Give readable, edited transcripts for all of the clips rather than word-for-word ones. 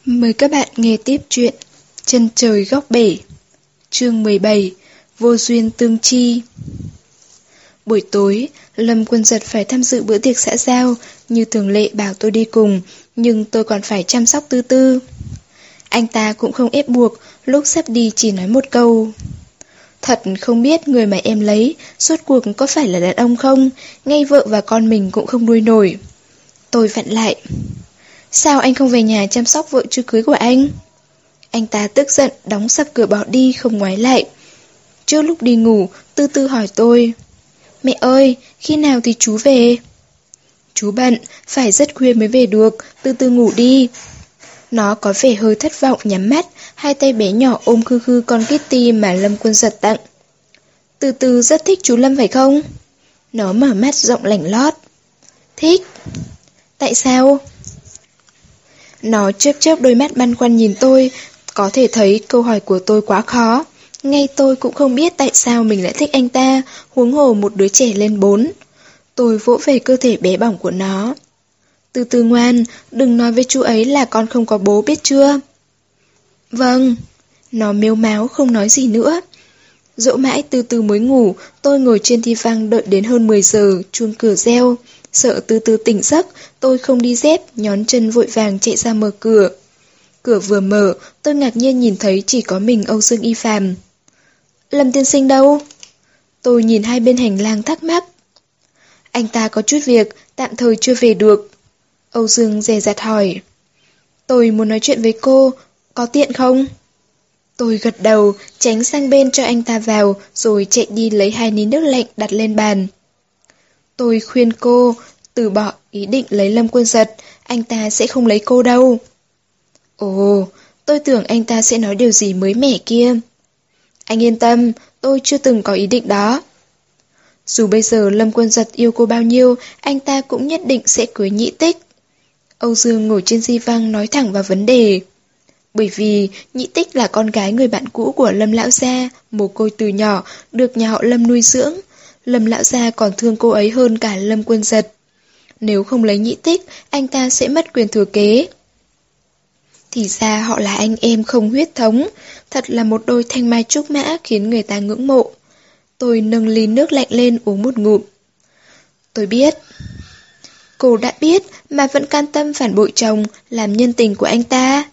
Mời các bạn nghe tiếp chuyện Chân trời góc bể. Chương 17. Vô duyên tương chi. Buổi tối, Lâm Quân Giật phải tham dự bữa tiệc xã giao, như thường lệ bảo tôi đi cùng, nhưng tôi còn phải chăm sóc Tư Tư. Anh ta cũng không ép buộc, lúc sắp đi chỉ nói một câu: thật không biết người mà em lấy, rốt cuộc có phải là đàn ông không, ngay vợ và con mình cũng không nuôi nổi. Tôi vặn lại: sao anh không về nhà chăm sóc vợ chưa cưới của anh? Anh ta tức giận, đóng sập cửa bỏ đi, không ngoái lại. Trước lúc đi ngủ, Tư Tư hỏi tôi: mẹ ơi, khi nào thì chú về? Chú bận, phải rất khuya mới về được, Tư Tư ngủ đi. Nó có vẻ hơi thất vọng, nhắm mắt, hai tay bé nhỏ ôm khư khư con Kitty mà Lâm Quân Giật tặng. Tư Tư rất thích chú Lâm phải không? Nó mở mắt rộng lảnh lót. Thích. Tại sao? Nó chớp chớp đôi mắt băn khoăn nhìn tôi, có thể thấy câu hỏi của tôi quá khó. Ngay tôi cũng không biết tại sao mình lại thích anh ta, huống hồ một đứa trẻ lên 4. Tôi vỗ về cơ thể bé bỏng của nó. Từ từ ngoan, đừng nói với chú ấy là con không có bố, biết chưa? Vâng. Nó mếu máo không nói gì nữa. Dỗ mãi Từ Từ mới ngủ, tôi ngồi trên thi văng đợi đến hơn 10 giờ, chuông cửa reo. Sợ Từ Từ tỉnh giấc, tôi không đi dép, nhón chân vội vàng chạy ra mở cửa. Cửa vừa mở, tôi ngạc nhiên nhìn thấy chỉ có mình Âu Dương Y Phàm. Lâm tiên sinh đâu? Tôi nhìn hai bên hành lang thắc mắc. Anh ta có chút việc, tạm thời chưa về được. Âu Dương dè dặt hỏi. Tôi muốn nói chuyện với cô, có tiện không? Tôi gật đầu, tránh sang bên cho anh ta vào, rồi chạy đi lấy 2 ly nước lạnh đặt lên bàn. Tôi khuyên cô từ bỏ ý định lấy Lâm Quân Giật, anh ta sẽ không lấy cô đâu. Ồ, tôi tưởng anh ta sẽ nói điều gì mới mẻ kia. Anh yên tâm, tôi chưa từng có ý định đó. Dù bây giờ Lâm Quân Giật yêu cô bao nhiêu, anh ta cũng nhất định sẽ cưới Nhị Tích. Âu Dương ngồi trên di văng nói thẳng vào vấn đề. Bởi vì Nhị Tích là con gái người bạn cũ của Lâm lão gia, mồ côi từ nhỏ, được nhà họ Lâm nuôi dưỡng. Lâm lão gia còn thương cô ấy hơn cả Lâm Quân Giật. Nếu không lấy Nhị Tích, anh ta sẽ mất quyền thừa kế. Thì ra họ là anh em không huyết thống, thật là một đôi thanh mai trúc mã khiến người ta ngưỡng mộ. Tôi nâng ly nước lạnh lên uống một ngụm. Tôi biết. Cô đã biết mà vẫn can tâm phản bội chồng, làm nhân tình của anh ta.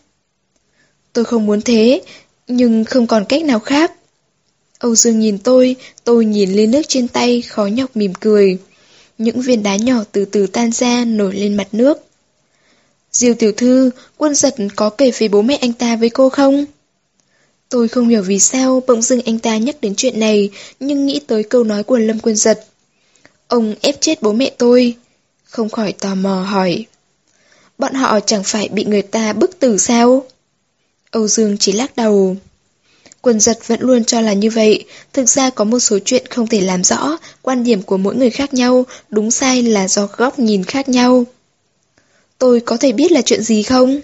Tôi không muốn thế, nhưng không còn cách nào khác. Âu Dương nhìn tôi nhìn ly nước trên tay, khó nhọc mỉm cười. Những viên đá nhỏ từ từ tan ra, nổi lên mặt nước. Diêu tiểu thư, Quân Giật có kể về bố mẹ anh ta với cô không? Tôi không hiểu vì sao bỗng dưng anh ta nhắc đến chuyện này, nhưng nghĩ tới câu nói của Lâm Quân Giật. Ông ép chết bố mẹ tôi. Không khỏi tò mò hỏi. Bọn họ chẳng phải bị người ta bức tử sao? Âu Dương chỉ lắc đầu. Quân Giật vẫn luôn cho là như vậy, thực ra có một số chuyện không thể làm rõ, quan điểm của mỗi người khác nhau, đúng sai là do góc nhìn khác nhau. Tôi có thể biết là chuyện gì không?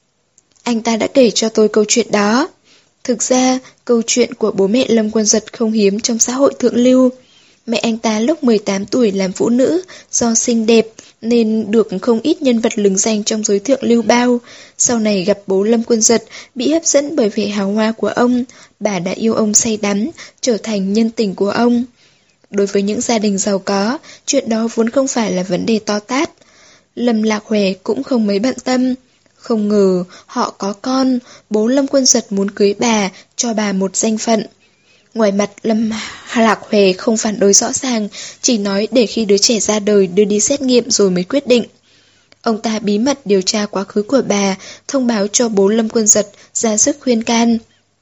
Anh ta đã kể cho tôi câu chuyện đó. Thực ra, câu chuyện của bố mẹ Lâm Quân Giật không hiếm trong xã hội thượng lưu. Mẹ anh ta lúc 18 tuổi làm phụ nữ, do xinh đẹp nên được không ít nhân vật lừng danh trong giới thượng lưu bao. Sau này gặp bố Lâm Quân Giật, bị hấp dẫn bởi vẻ hào hoa của ông, bà đã yêu ông say đắm, trở thành nhân tình của ông. Đối với những gia đình giàu có, chuyện đó vốn không phải là vấn đề to tát. Lâm Lạc Hòe cũng không mấy bận tâm. Không ngờ họ có con, bố Lâm Quân Giật muốn cưới bà, cho bà một danh phận. Ngoài mặt Lâm Lạc Hòe không phản đối rõ ràng, chỉ nói để khi đứa trẻ ra đời đưa đi xét nghiệm rồi mới quyết định. Ông ta bí mật điều tra quá khứ của bà, thông báo cho bố Lâm Quân Giật, ra sức khuyên can.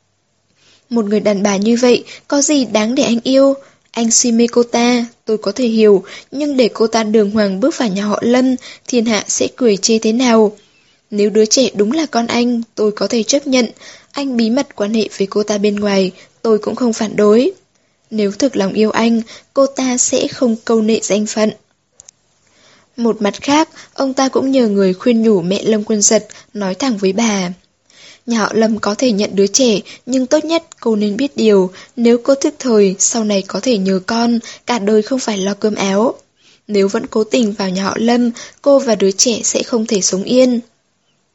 Một người đàn bà như vậy, có gì đáng để anh yêu? Anh si mê cô ta, tôi có thể hiểu, nhưng để cô ta đường hoàng bước vào nhà họ Lâm, thiên hạ sẽ cười chê thế nào? Nếu đứa trẻ đúng là con anh, tôi có thể chấp nhận. Anh bí mật quan hệ với cô ta bên ngoài, tôi cũng không phản đối. Nếu thực lòng yêu anh, cô ta sẽ không câu nệ danh phận. Một mặt khác, ông ta cũng nhờ người khuyên nhủ mẹ Lâm Quân Giật, nói thẳng với bà. Nhà họ Lâm có thể nhận đứa trẻ, nhưng tốt nhất cô nên biết điều, nếu cô thức thời, sau này có thể nhờ con, cả đời không phải lo cơm áo. Nếu vẫn cố tình vào nhà họ Lâm, cô và đứa trẻ sẽ không thể sống yên.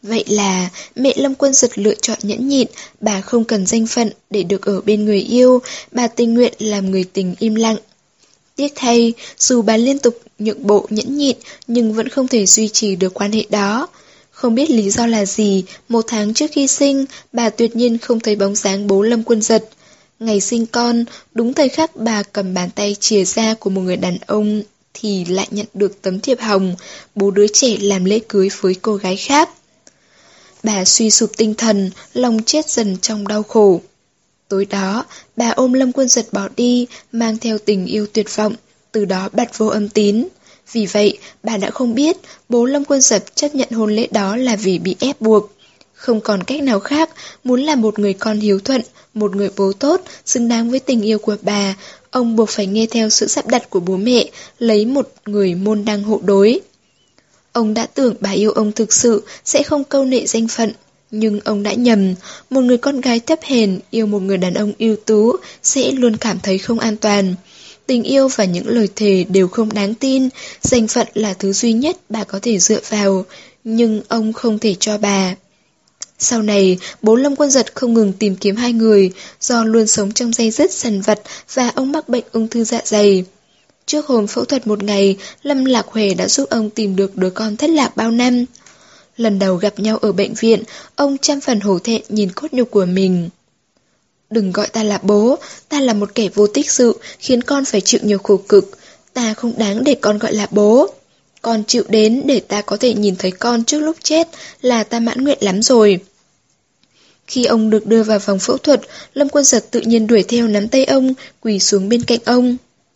Vậy là mẹ Lâm Quân Giật lựa chọn nhẫn nhịn, bà không cần danh phận để được ở bên người yêu, bà tình nguyện làm người tình im lặng. Tiếc thay, dù bà liên tục nhượng bộ nhẫn nhịn nhưng vẫn không thể duy trì được quan hệ đó. Không biết lý do là gì, 1 tháng trước khi sinh, bà tuyệt nhiên không thấy bóng dáng bố Lâm Quân Giật. Ngày sinh con, đúng thời khắc bà cầm bàn tay chìa ra của một người đàn ông thì lại nhận được tấm thiệp hồng, bố đứa trẻ làm lễ cưới với cô gái khác. Bà suy sụp tinh thần, lòng chết dần trong đau khổ. Tối đó, bà ôm Lâm Quân Giật bỏ đi, mang theo tình yêu tuyệt vọng, từ đó bật vô âm tín. Vì vậy, bà đã không biết bố Lâm Quân Giật chấp nhận hôn lễ đó là vì bị ép buộc. Không còn cách nào khác, muốn là một người con hiếu thuận, một người bố tốt, xứng đáng với tình yêu của bà, ông buộc phải nghe theo sự sắp đặt của bố mẹ, lấy một người môn đăng hộ đối. Ông đã tưởng bà yêu ông thực sự sẽ không câu nệ danh phận, nhưng ông đã nhầm, một người con gái thấp hèn yêu một người đàn ông ưu tú sẽ luôn cảm thấy không an toàn. Tình yêu và những lời thề đều không đáng tin, danh phận là thứ duy nhất bà có thể dựa vào, nhưng ông không thể cho bà. Sau này, bố Lâm Quân Giật không ngừng tìm kiếm hai người, do luôn sống trong day dứt dằn vặt và ông mắc bệnh ung thư dạ dày. Trước hôm phẫu thuật 1 ngày, Lâm Lạc Huệ đã giúp ông tìm được đứa con thất lạc bao năm. Lần đầu gặp nhau ở bệnh viện, ông trăm phần hổ thẹn nhìn cốt nhục của mình. Đừng gọi ta là bố, ta là một kẻ vô tích sự, khiến con phải chịu nhiều khổ cực. Ta không đáng để con gọi là bố. Con chịu đến để ta có thể nhìn thấy con trước lúc chết là ta mãn nguyện lắm rồi. Khi ông được đưa vào phòng phẫu thuật, Lâm Quân Giật tự nhiên đuổi theo nắm tay ông, quỳ xuống bên cạnh ông.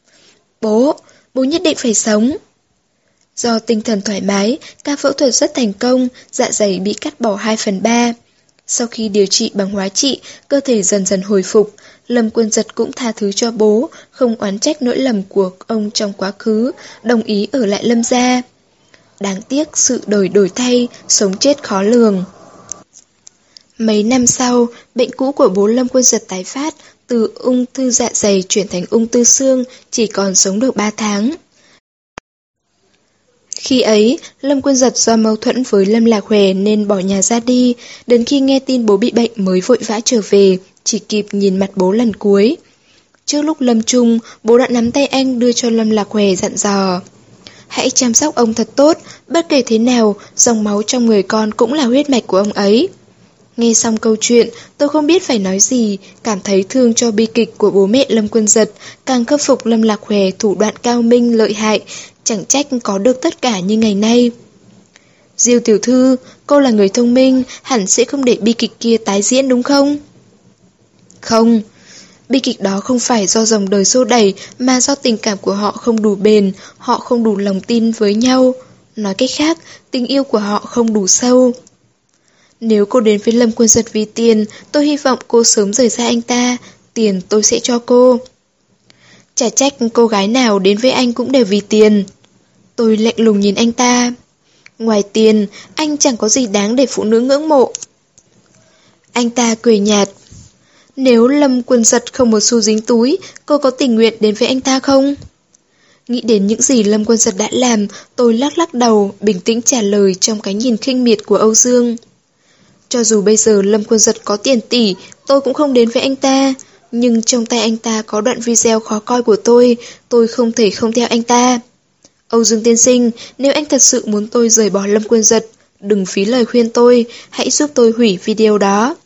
Bố nhất định phải sống. Do tinh thần thoải mái, ca phẫu thuật rất thành công, dạ dày bị cắt bỏ 2/3. Sau khi điều trị bằng hóa trị, cơ thể dần dần hồi phục, Lâm Quân Giật cũng tha thứ cho bố, không oán trách lỗi lầm của ông trong quá khứ, đồng ý ở lại Lâm gia. Đáng tiếc sự đời đổi thay, sống chết khó lường. Mấy năm sau, bệnh cũ của bố Lâm Quân Giật tái phát, từ ung thư dạ dày chuyển thành ung thư xương, chỉ còn sống được 3 tháng. Khi ấy, Lâm Quân Giật do mâu thuẫn với Lâm Lạc Huệ nên bỏ nhà ra đi, đến khi nghe tin bố bị bệnh mới vội vã trở về, chỉ kịp nhìn mặt bố lần cuối. Trước lúc lâm chung, bố đã nắm tay anh đưa cho Lâm Lạc Huệ dặn dò. Hãy chăm sóc ông thật tốt, bất kể thế nào, dòng máu trong người con cũng là huyết mạch của ông ấy. Nghe xong câu chuyện, tôi không biết phải nói gì, cảm thấy thương cho bi kịch của bố mẹ Lâm Quân Giật, càng khâm phục Lâm Lạc Huệ thủ đoạn cao minh lợi hại, chẳng trách có được tất cả như ngày nay. Diêu tiểu thư, cô là người thông minh, hẳn sẽ không để bi kịch kia tái diễn đúng không? Không, bi kịch đó không phải do dòng đời xô đẩy, mà do tình cảm của họ không đủ bền, họ không đủ lòng tin với nhau. Nói cách khác, tình yêu của họ không đủ sâu. Nếu cô đến với Lâm Quân Giật vì tiền, tôi hy vọng cô sớm rời xa anh ta, tiền tôi sẽ cho cô. Chả trách cô gái nào đến với anh cũng đều vì tiền. Tôi lạnh lùng nhìn anh ta. Ngoài tiền, anh chẳng có gì đáng để phụ nữ ngưỡng mộ. Anh ta cười nhạt. Nếu Lâm Quân Giật không một xu dính túi, cô có tình nguyện đến với anh ta không? Nghĩ đến những gì Lâm Quân Giật đã làm, tôi lắc lắc đầu, bình tĩnh trả lời trong cái nhìn khinh miệt của Âu Dương. Cho dù bây giờ Lâm Quân Giật có tiền tỷ, tôi cũng không đến với anh ta. Nhưng trong tay anh ta có đoạn video khó coi của tôi không thể không theo anh ta. Âu Dương tiên sinh, nếu anh thật sự muốn tôi rời bỏ Lâm Quân Giật, đừng phí lời khuyên tôi, hãy giúp tôi hủy video đó.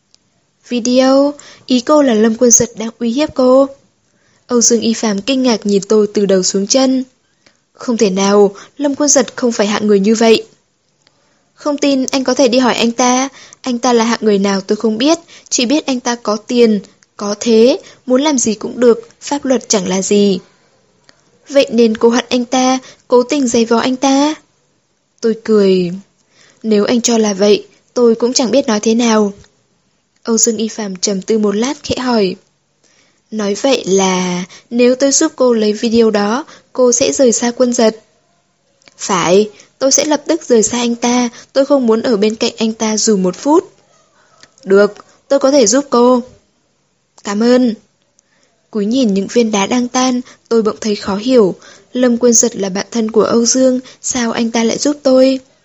Video? Ý cô là Lâm Quân Giật đang uy hiếp cô? Âu Dương Y Phạm kinh ngạc nhìn tôi từ đầu xuống chân. Không thể nào, Lâm Quân Giật không phải hạng người như vậy. Không tin anh có thể đi hỏi anh ta là hạng người nào tôi không biết, chỉ biết anh ta có tiền, có thế, muốn làm gì cũng được, pháp luật chẳng là gì. Vậy nên cô hận anh ta, cố tình giày vò anh ta. Tôi cười. Nếu anh cho là vậy, tôi cũng chẳng biết nói thế nào. Âu Dương Y Phạm trầm tư một lát khẽ hỏi. Nói vậy là nếu tôi giúp cô lấy video đó, cô sẽ rời xa Quân Giật. Phải, tôi sẽ lập tức rời xa anh ta, tôi không muốn ở bên cạnh anh ta dù 1 phút. Được, tôi có thể giúp cô. Cảm ơn. Cúi nhìn những viên đá đang tan, tôi bỗng thấy khó hiểu. Lâm Quân Giật là bạn thân của Âu Dương, sao anh ta lại giúp tôi?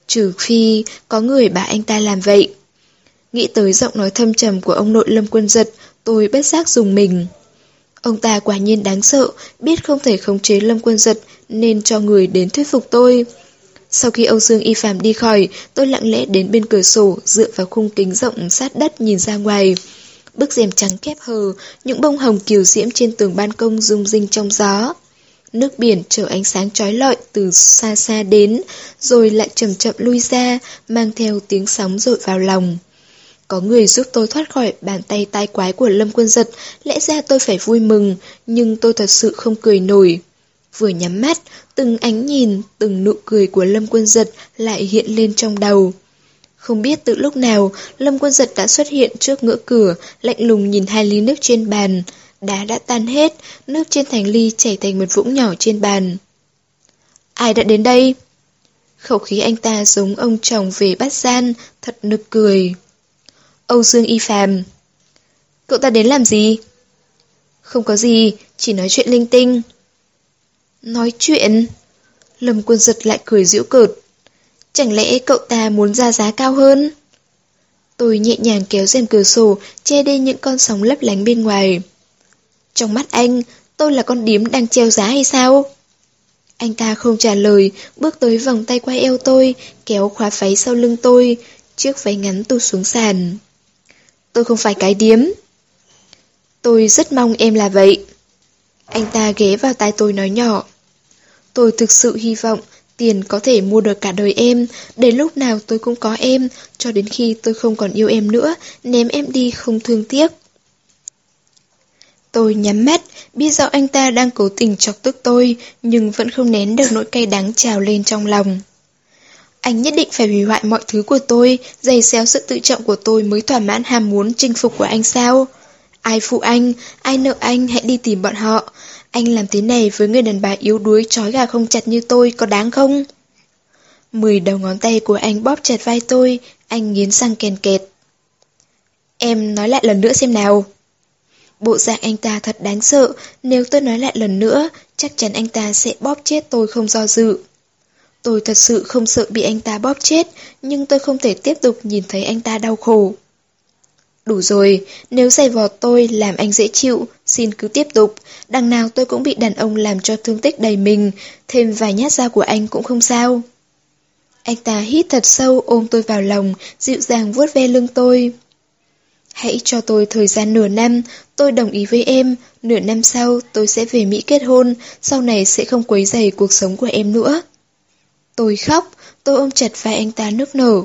Trừ phi có người bảo anh ta làm vậy. Nghĩ tới giọng nói thâm trầm của ông nội Lâm Quân Giật, tôi bất giác rùng mình. Ông ta quả nhiên đáng sợ, biết không thể khống chế Lâm Quân Giật nên cho người đến thuyết phục tôi. Sau khi Âu Dương Y Phạm đi khỏi, tôi lặng lẽ đến bên cửa sổ, dựa vào khung kính rộng sát đất nhìn ra ngoài. Bức rèm trắng khép hờ, những bông hồng kiều diễm trên tường ban công rung rinh trong gió. Nước biển chở ánh sáng chói lọi từ xa xa đến, rồi lại chậm chậm lui ra, mang theo tiếng sóng dội vào lòng. Có người giúp tôi thoát khỏi bàn tay tai quái của Lâm Quân Giật, lẽ ra tôi phải vui mừng, nhưng tôi thật sự không cười nổi. Vừa nhắm mắt, từng ánh nhìn, từng nụ cười của Lâm Quân Giật lại hiện lên trong đầu. Không biết từ lúc nào, Lâm Quân Giật đã xuất hiện trước ngưỡng cửa, lạnh lùng nhìn 2 ly nước trên bàn. Đá đã tan hết, nước trên thành ly chảy thành một vũng nhỏ trên bàn. Ai đã đến đây? Khẩu khí anh ta giống ông chồng về bắt gian, thật nực cười. Âu Dương Y Phạm. Cậu ta đến làm gì? Không có gì, chỉ nói chuyện linh tinh. Nói chuyện? Lâm Quân Giật lại cười giễu cợt. Chẳng lẽ cậu ta muốn ra giá cao hơn? Tôi nhẹ nhàng kéo rèm cửa sổ, che đi những con sóng lấp lánh bên ngoài. Trong mắt anh, tôi là con điếm đang treo giá hay sao? Anh ta không trả lời, bước tới vòng tay qua eo tôi, kéo khóa váy sau lưng tôi, chiếc váy ngắn tụt xuống sàn. Tôi không phải cái điếm. Tôi rất mong em là vậy. Anh ta ghé vào tai tôi nói nhỏ. Tôi thực sự hy vọng tiền có thể mua được cả đời em, để lúc nào tôi cũng có em, cho đến khi tôi không còn yêu em nữa, ném em đi không thương tiếc. Tôi nhắm mắt, biết rõ anh ta đang cố tình chọc tức tôi, nhưng vẫn không nén được nỗi cay đắng trào lên trong lòng. Anh nhất định phải hủy hoại mọi thứ của tôi, giày xéo sự tự trọng của tôi mới thỏa mãn ham muốn chinh phục của anh sao? Ai phụ anh, ai nợ anh hãy đi tìm bọn họ. Anh làm thế này với người đàn bà yếu đuối trói gà không chặt như tôi có đáng không? 10 đầu ngón tay của anh bóp chặt vai tôi, anh nghiến răng kèn kẹt. Em nói lại lần nữa xem nào. Bộ dạng anh ta thật đáng sợ, nếu tôi nói lại lần nữa, chắc chắn anh ta sẽ bóp chết tôi không do dự. Tôi thật sự không sợ bị anh ta bóp chết, nhưng tôi không thể tiếp tục nhìn thấy anh ta đau khổ. Đủ rồi, nếu giày vò tôi làm anh dễ chịu, xin cứ tiếp tục, đằng nào tôi cũng bị đàn ông làm cho thương tích đầy mình, thêm vài nhát dao của anh cũng không sao. Anh ta hít thật sâu ôm tôi vào lòng, dịu dàng vuốt ve lưng tôi. Hãy cho tôi thời gian nửa năm, tôi đồng ý với em, nửa năm sau tôi sẽ về Mỹ kết hôn, sau này sẽ không quấy rầy cuộc sống của em nữa. Tôi khóc, tôi ôm chặt vai anh ta nức nở.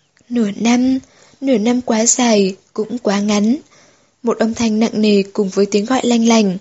Nửa năm quá dài, cũng quá ngắn. Một âm thanh nặng nề cùng với tiếng gọi lanh lành.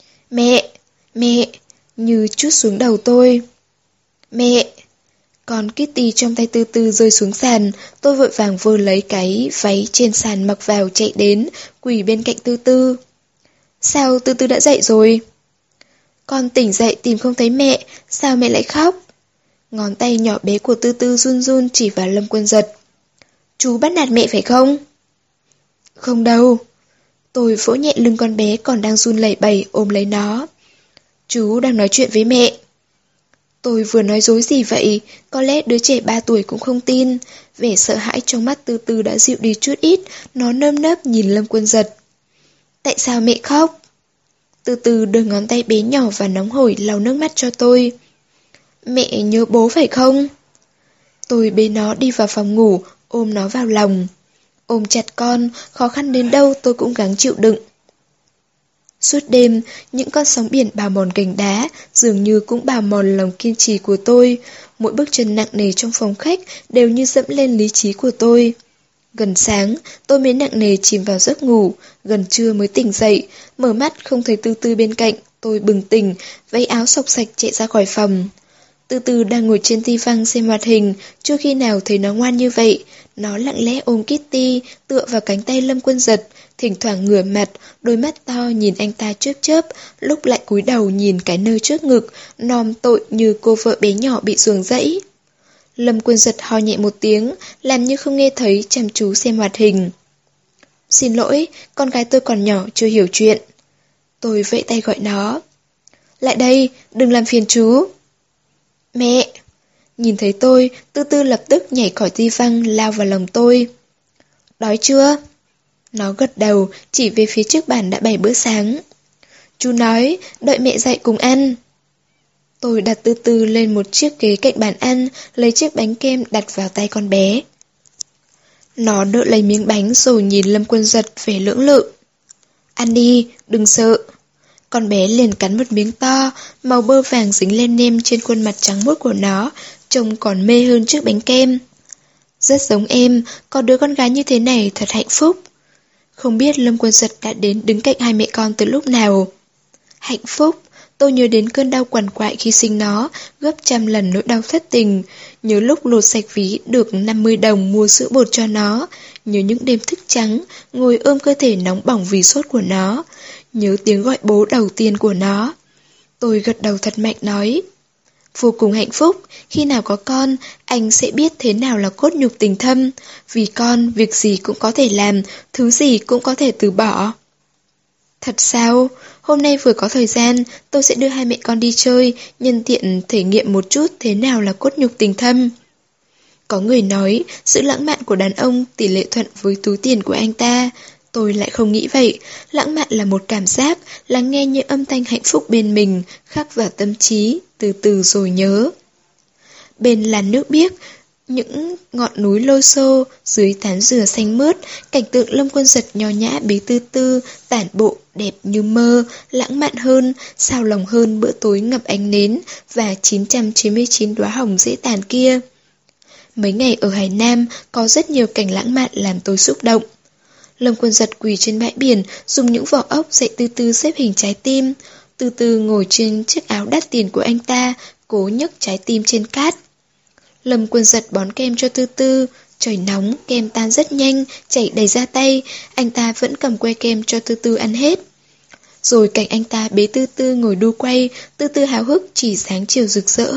Mẹ, như trút xuống đầu tôi. Mẹ! Còn Kitty trong tay Tư Tư rơi xuống sàn, tôi vội vàng vơ lấy cái váy trên sàn mặc vào chạy đến, quỳ bên cạnh Tư Tư. Sao Tư Tư đã dậy rồi? Con tỉnh dậy tìm không thấy mẹ, sao mẹ lại khóc? Ngón tay nhỏ bé của Tư Tư run run chỉ vào Lâm Quân Giật. Chú bắt nạt mẹ phải không? Không đâu. Tôi vỗ nhẹ lưng con bé còn đang run lẩy bẩy ôm lấy nó. Chú đang nói chuyện với mẹ. Tôi vừa nói dối gì vậy? Có lẽ đứa trẻ 3 tuổi cũng không tin. Vẻ sợ hãi trong mắt Tư Tư đã dịu đi chút ít, nó nơm nớp nhìn Lâm Quân Giật. Tại sao mẹ khóc? Tư Tư đưa ngón tay bé nhỏ và nóng hổi lau nước mắt cho tôi. Mẹ nhớ bố phải không? Tôi bế nó đi vào phòng ngủ, ôm nó vào lòng. Ôm chặt con, khó khăn đến đâu tôi cũng gắng chịu đựng. Suốt đêm, những con sóng biển bào mòn gành đá, dường như cũng bào mòn lòng kiên trì của tôi. Mỗi bước chân nặng nề trong phòng khách đều như dẫm lên lý trí của tôi. Gần sáng, tôi mới nặng nề chìm vào giấc ngủ, gần trưa mới tỉnh dậy, mở mắt không thấy Tư Tư bên cạnh, tôi bừng tỉnh, váy áo xộc sạch chạy ra khỏi phòng. Tư Tư đang ngồi trên ti văng xem hoạt hình, chưa khi nào thấy nó ngoan như vậy. Nó lặng lẽ ôm Kitty, tựa vào cánh tay Lâm Quân Giật, thỉnh thoảng ngửa mặt, đôi mắt to nhìn anh ta chớp chớp, lúc lại cúi đầu nhìn cái nơi trước ngực, nom tội như cô vợ bé nhỏ bị ruồng rẫy. Lâm Quân Giật ho nhẹ một tiếng, làm như không nghe thấy, chăm chú xem hoạt hình. Xin lỗi, con gái tôi còn nhỏ chưa hiểu chuyện. Tôi vẫy tay gọi nó. Lại đây, đừng làm phiền chú. Nhìn thấy tôi, Tư Tư lập tức nhảy khỏi ti văng lao vào lòng tôi. Đói chưa? Nó gật đầu, chỉ về phía trước bàn đã bày bữa sáng. Chú nói, đợi mẹ dậy cùng ăn. Tôi đặt Tư Tư lên một chiếc ghế cạnh bàn ăn, lấy chiếc bánh kem đặt vào tay con bé. Nó đỡ lấy miếng bánh rồi nhìn Lâm Quân Giật vẻ lưỡng lự. Ăn đi, đừng sợ. Con bé liền cắn một miếng to, màu bơ vàng dính lên nêm trên khuôn mặt trắng muốt của nó, trông còn mê hơn chiếc bánh kem. Rất giống em, có đứa con gái như thế này thật hạnh phúc. Không biết Lâm Quân Giật đã đến đứng cạnh hai mẹ con từ lúc nào. Hạnh phúc, tôi nhớ đến cơn đau quằn quại khi sinh nó, gấp trăm lần nỗi đau thất tình. Nhớ lúc lột sạch ví được 50 đồng mua sữa bột cho nó. Nhớ những đêm thức trắng, ngồi ôm cơ thể nóng bỏng vì sốt của nó. Nhớ tiếng gọi bố đầu tiên của nó. Tôi gật đầu thật mạnh nói. Vô cùng hạnh phúc, khi nào có con, anh sẽ biết thế nào là cốt nhục tình thâm. Vì con, việc gì cũng có thể làm, thứ gì cũng có thể từ bỏ. Thật sao? Hôm nay vừa có thời gian, tôi sẽ đưa hai mẹ con đi chơi, nhân tiện thể nghiệm một chút thế nào là cốt nhục tình thâm. Có người nói, sự lãng mạn của đàn ông tỷ lệ thuận với túi tiền của anh ta. Tôi lại không nghĩ vậy, lãng mạn là một cảm giác, lắng nghe những âm thanh hạnh phúc bên mình, khắc vào tâm trí, từ từ rồi nhớ. Bên làn nước biếc, những ngọn núi lô xô, dưới tán dừa xanh mướt, cảnh tượng Lâm Quân Giật nho nhã bế Tư Tư, tản bộ, đẹp như mơ, lãng mạn hơn, sao lòng hơn bữa tối ngập ánh nến và 999 đóa hồng dễ tàn kia. Mấy ngày ở Hải Nam có rất nhiều cảnh lãng mạn làm tôi xúc động. Lâm Quân Giật quỳ trên bãi biển, dùng những vỏ ốc dạy Tư Tư xếp hình trái tim. Tư Tư ngồi trên chiếc áo đắt tiền của anh ta, cố nhấc trái tim trên cát. Lâm Quân Giật bón kem cho Tư Tư. Trời nóng, kem tan rất nhanh, chảy đầy ra tay. Anh ta vẫn cầm que kem cho Tư Tư ăn hết. Rồi cạnh anh ta bế Tư Tư ngồi đu quay, Tư Tư háo hức chỉ sáng chiều rực rỡ.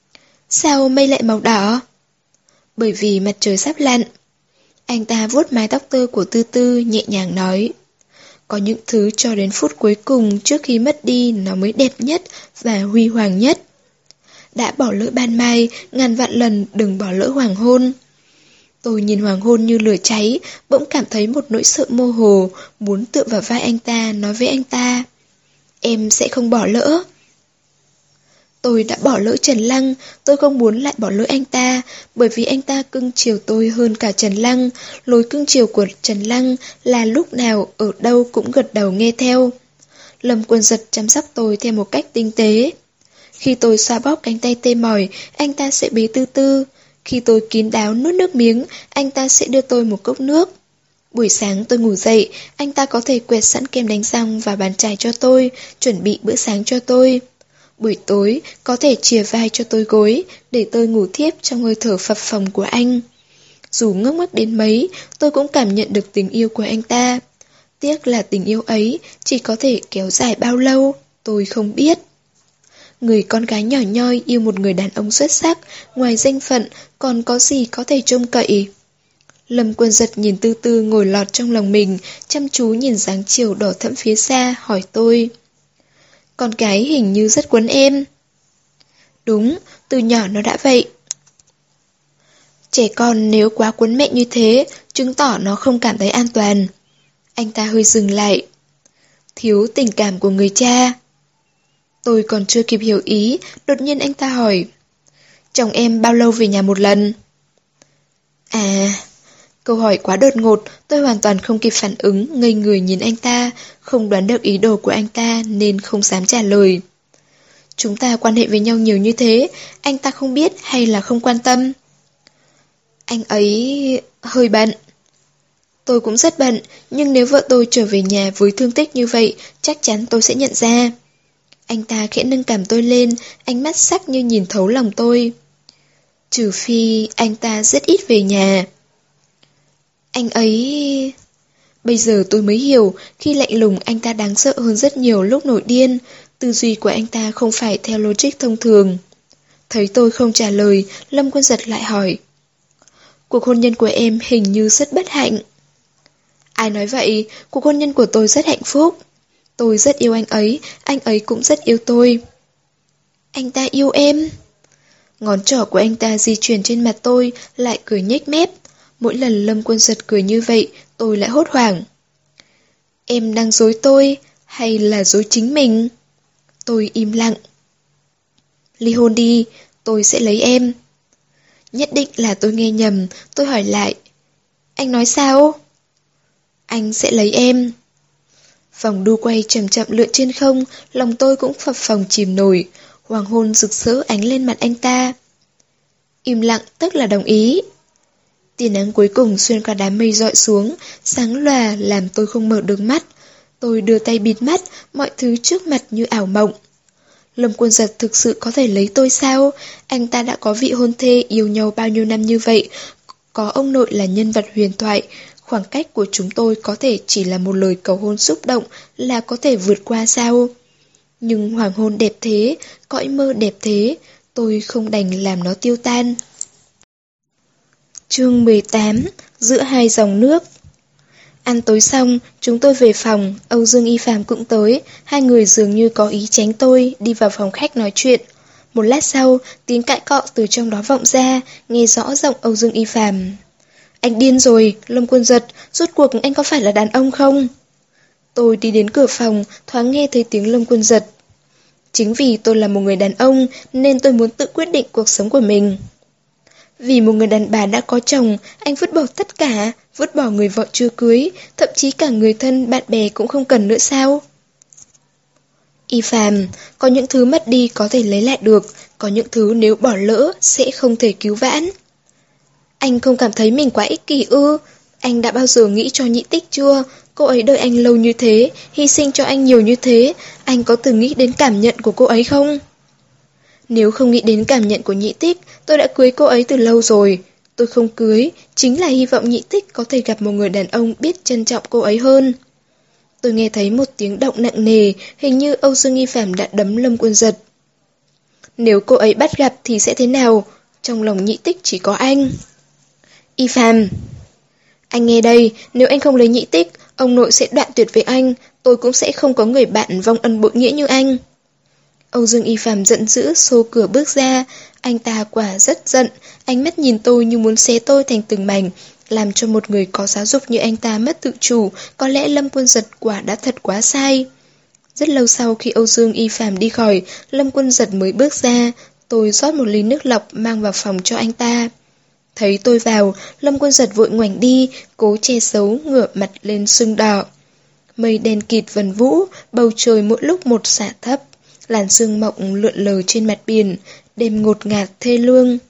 Sao mây lại màu đỏ? Bởi vì mặt trời sắp lặn. Anh ta vuốt mái tóc tơ của Tư Tư, nhẹ nhàng nói. Có những thứ cho đến phút cuối cùng trước khi mất đi nó mới đẹp nhất và huy hoàng nhất. Đã bỏ lỡ ban mai, ngàn vạn lần đừng bỏ lỡ hoàng hôn. Tôi nhìn hoàng hôn như lửa cháy, bỗng cảm thấy một nỗi sợ mơ hồ, muốn tựa vào vai anh ta, nói với anh ta. Em sẽ không bỏ lỡ. Tôi đã bỏ lỡ Trần Lăng, tôi không muốn lại bỏ lỡ anh ta, bởi vì anh ta cưng chiều tôi hơn cả Trần Lăng. Lối cưng chiều của Trần Lăng là lúc nào, ở đâu cũng gật đầu nghe theo. Lâm Quân Giật chăm sóc tôi theo một cách tinh tế. Khi tôi xoa bóp cánh tay tê mỏi, anh ta sẽ bế Tư Tư. Khi tôi kín đáo nuốt nước miếng, anh ta sẽ đưa tôi một cốc nước. Buổi sáng tôi ngủ dậy, anh ta có thể quẹt sẵn kem đánh răng và bàn chải cho tôi, chuẩn bị bữa sáng cho tôi. Buổi tối, có thể chìa vai cho tôi gối, để tôi ngủ thiếp trong hơi thở phập phồng của anh. Dù ngốc nghếch đến mấy, tôi cũng cảm nhận được tình yêu của anh ta. Tiếc là tình yêu ấy chỉ có thể kéo dài bao lâu, tôi không biết. Người con gái nhỏ nhoi yêu một người đàn ông xuất sắc, ngoài danh phận còn có gì có thể trông cậy. Lâm Quân Giật nhìn Tư Tư ngồi lọt trong lòng mình, chăm chú nhìn dáng chiều đỏ thẫm phía xa, hỏi tôi. Con gái hình như rất quấn em. Đúng, từ nhỏ nó đã vậy. Trẻ con nếu quá quấn mẹ như thế, chứng tỏ nó không cảm thấy an toàn. Anh ta hơi dừng lại. Thiếu tình cảm của người cha. Tôi còn chưa kịp hiểu ý, đột nhiên anh ta hỏi. Chồng em bao lâu về nhà một lần? À, câu hỏi quá đột ngột, tôi hoàn toàn không kịp phản ứng, ngây người nhìn anh ta, không đoán được ý đồ của anh ta nên không dám trả lời. Chúng ta quan hệ với nhau nhiều như thế, anh ta không biết hay là không quan tâm? Anh ấy hơi bận. Tôi cũng rất bận, nhưng nếu vợ tôi trở về nhà với thương tích như vậy, chắc chắn tôi sẽ nhận ra. Anh ta khẽ nâng cằm tôi lên, ánh mắt sắc như nhìn thấu lòng tôi. Trừ phi anh ta rất ít về nhà. Anh ấy... Bây giờ tôi mới hiểu, khi lạnh lùng anh ta đáng sợ hơn rất nhiều lúc nổi điên. Tư duy của anh ta không phải theo logic thông thường. Thấy tôi không trả lời, Lâm Quân Giật lại hỏi. Cuộc hôn nhân của em hình như rất bất hạnh. Ai nói vậy, cuộc hôn nhân của tôi rất hạnh phúc. Tôi rất yêu anh ấy cũng rất yêu tôi. Anh ta yêu em. Ngón trỏ của anh ta di chuyển trên mặt tôi, lại cười nhếch mép. Mỗi lần Lâm Quân Giật cười như vậy, tôi lại hốt hoảng. Em đang dối tôi, hay là dối chính mình? Tôi im lặng. Ly hôn đi, tôi sẽ lấy em. Nhất định là tôi nghe nhầm, tôi hỏi lại. Anh nói sao? Anh sẽ lấy em. Vòng đu quay chậm chậm lượn trên không, lòng tôi cũng phập phồng chìm nổi. Hoàng hôn rực rỡ ánh lên mặt anh ta. Im lặng tức là đồng ý. Tia nắng cuối cùng xuyên qua đám mây dọi xuống, sáng lòa làm tôi không mở được mắt. Tôi đưa tay bịt mắt, mọi thứ trước mặt như ảo mộng. Lâm Quân Giật thực sự có thể lấy tôi sao? Anh ta đã có vị hôn thê yêu nhau bao nhiêu năm như vậy, có ông nội là nhân vật huyền thoại. Khoảng cách của chúng tôi có thể chỉ là một lời cầu hôn xúc động là có thể vượt qua sao? Nhưng hoàng hôn đẹp thế, cõi mơ đẹp thế, tôi không đành làm nó tiêu tan. Chương 18, giữa hai dòng nước. Ăn tối xong, chúng tôi về phòng, Âu Dương Y Phạm cũng tới, hai người dường như có ý tránh tôi, đi vào phòng khách nói chuyện. Một lát sau, tiếng cãi cọ từ trong đó vọng ra, nghe rõ giọng Âu Dương Y Phạm. Anh điên rồi, Lâm Quân Giật, rốt cuộc anh có phải là đàn ông không? Tôi đi đến cửa phòng, thoáng nghe thấy tiếng Lâm Quân Giật. Chính vì tôi là một người đàn ông, nên tôi muốn tự quyết định cuộc sống của mình. Vì một người đàn bà đã có chồng, anh vứt bỏ tất cả, vứt bỏ người vợ chưa cưới, thậm chí cả người thân, bạn bè cũng không cần nữa sao? Y Phạm, có những thứ mất đi có thể lấy lại được, có những thứ nếu bỏ lỡ sẽ không thể cứu vãn. Anh không cảm thấy mình quá ích kỷ ư? Anh đã bao giờ nghĩ cho Nhị Tích chưa? Cô ấy đợi anh lâu như thế, hy sinh cho anh nhiều như thế, anh có từng nghĩ đến cảm nhận của cô ấy không? Nếu không nghĩ đến cảm nhận của Nhị Tích, tôi đã cưới cô ấy từ lâu rồi. Tôi không cưới, chính là hy vọng Nhị Tích có thể gặp một người đàn ông biết trân trọng cô ấy hơn. Tôi nghe thấy một tiếng động nặng nề, hình như Âu Dương Y Phạm đã đấm Lâm Quân Giật. Nếu cô ấy bắt gặp thì sẽ thế nào? Trong lòng Nhị Tích chỉ có anh. Y Phạm, anh nghe đây, nếu anh không lấy Nhị Tích, ông nội sẽ đoạn tuyệt với anh, tôi cũng sẽ không có người bạn vong ân bội nghĩa như anh. Âu Dương Y Phạm giận dữ xô cửa bước ra, anh ta quả rất giận, ánh mắt nhìn tôi như muốn xé tôi thành từng mảnh, làm cho một người có giáo dục như anh ta mất tự chủ, có lẽ Lâm Quân Giật quả đã thật quá sai. Rất lâu sau khi Âu Dương Y Phạm đi khỏi, Lâm Quân Giật mới bước ra, tôi rót một ly nước lọc mang vào phòng cho anh ta. Thấy tôi vào, Lâm Quân Giật vội ngoảnh đi, cố che giấu ngửa mặt lên sưng đỏ. Mây đen kịt vần vũ, bầu trời mỗi lúc một xạ thấp, làn sương mộng lượn lờ trên mặt biển, đêm ngột ngạt thê lương.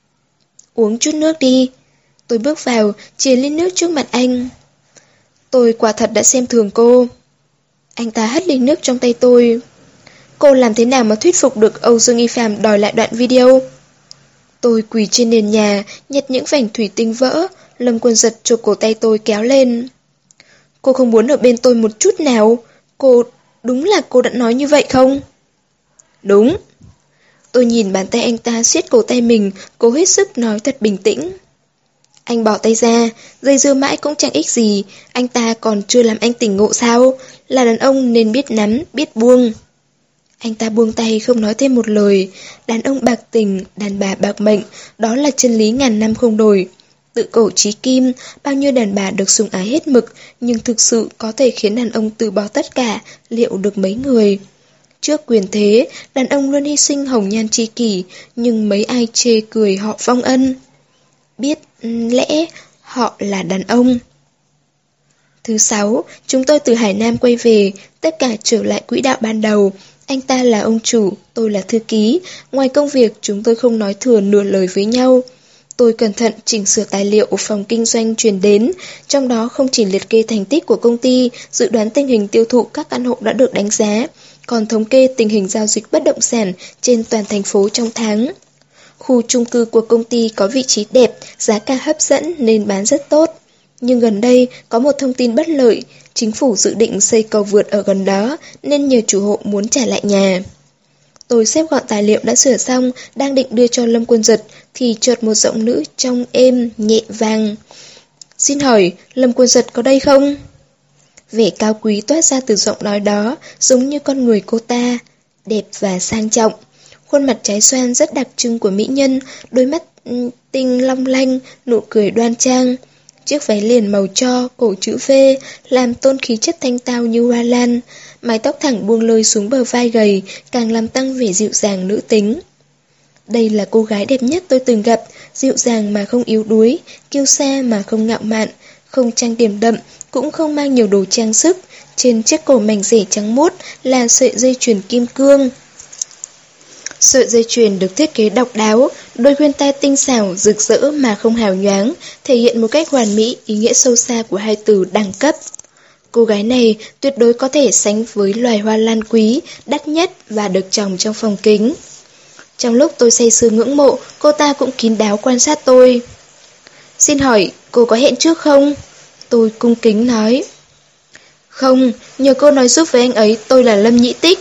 Uống chút nước đi. Tôi bước vào, chia ly nước trước mặt anh. Tôi quả thật đã xem thường cô. Anh ta hất ly nước trong tay tôi. Cô làm thế nào mà thuyết phục được Âu Dương Y Phạm đòi lại đoạn video? Tôi quỳ trên nền nhà, nhặt những vành thủy tinh vỡ, Lâm Quân Giật chộp cổ tay tôi kéo lên. Cô không muốn ở bên tôi một chút nào? Đúng là cô đã nói như vậy không? Đúng. Tôi nhìn bàn tay anh ta siết cổ tay mình, cố hết sức nói thật bình tĩnh. Anh bỏ tay ra, dây dưa mãi cũng chẳng ích gì, anh ta còn chưa làm anh tỉnh ngộ sao? Là đàn ông nên biết nắm, biết buông. Anh ta buông tay không nói thêm một lời, đàn ông bạc tình, đàn bà bạc mệnh, đó là chân lý ngàn năm không đổi. Tự cổ chí kim, bao nhiêu đàn bà được sủng ái hết mực, nhưng thực sự có thể khiến đàn ông từ bỏ tất cả, liệu được mấy người? Trước quyền thế, đàn ông luôn hy sinh hồng nhan tri kỷ, nhưng mấy ai chê cười họ vong ân. Biết lẽ họ là đàn ông. Thứ 6, chúng tôi từ Hải Nam quay về, tất cả trở lại quỹ đạo ban đầu. Anh ta là ông chủ, tôi là thư ký. Ngoài công việc, chúng tôi không nói thừa nửa lời với nhau. Tôi cẩn thận chỉnh sửa tài liệu phòng kinh doanh truyền đến, trong đó không chỉ liệt kê thành tích của công ty, dự đoán tình hình tiêu thụ các căn hộ đã được đánh giá, còn thống kê tình hình giao dịch bất động sản trên toàn thành phố trong tháng. Khu chung cư của công ty có vị trí đẹp, giá cả hấp dẫn nên bán rất tốt. Nhưng gần đây có một thông tin bất lợi, chính phủ dự định xây cầu vượt ở gần đó nên nhiều chủ hộ muốn trả lại nhà. Tôi xếp gọn tài liệu đã sửa xong, đang định đưa cho Lâm Quân Giật thì chợt một giọng nữ trong êm, nhẹ vang. Xin hỏi, Lâm Quân Giật có đây không? Vẻ cao quý toát ra từ giọng nói đó, giống như con người cô ta, đẹp và sang trọng. Khuôn mặt trái xoan rất đặc trưng của mỹ nhân, đôi mắt tinh long lanh, nụ cười đoan trang. Chiếc váy liền màu tro, cổ chữ V, làm tôn khí chất thanh tao như hoa lan. Mái tóc thẳng buông lơi xuống bờ vai gầy, càng làm tăng vẻ dịu dàng nữ tính. Đây là cô gái đẹp nhất tôi từng gặp, dịu dàng mà không yếu đuối, kiêu sa mà không ngạo mạn, không trang điểm đậm, cũng không mang nhiều đồ trang sức. Trên chiếc cổ mảnh rẻ trắng muốt là sợi dây chuyền kim cương. Sợi dây chuyền được thiết kế độc đáo, đôi khuyên tai tinh xảo, rực rỡ mà không hào nhoáng, thể hiện một cách hoàn mỹ ý nghĩa sâu xa của hai từ đẳng cấp. Cô gái này tuyệt đối có thể sánh với loài hoa lan quý, đắt nhất và được trồng trong phòng kính. Trong lúc tôi say sưa ngưỡng mộ, cô ta cũng kín đáo quan sát tôi. Xin hỏi, cô có hẹn trước không? Tôi cung kính nói. Không, nhờ cô nói giúp với anh ấy, tôi là Lâm Nhĩ Tích.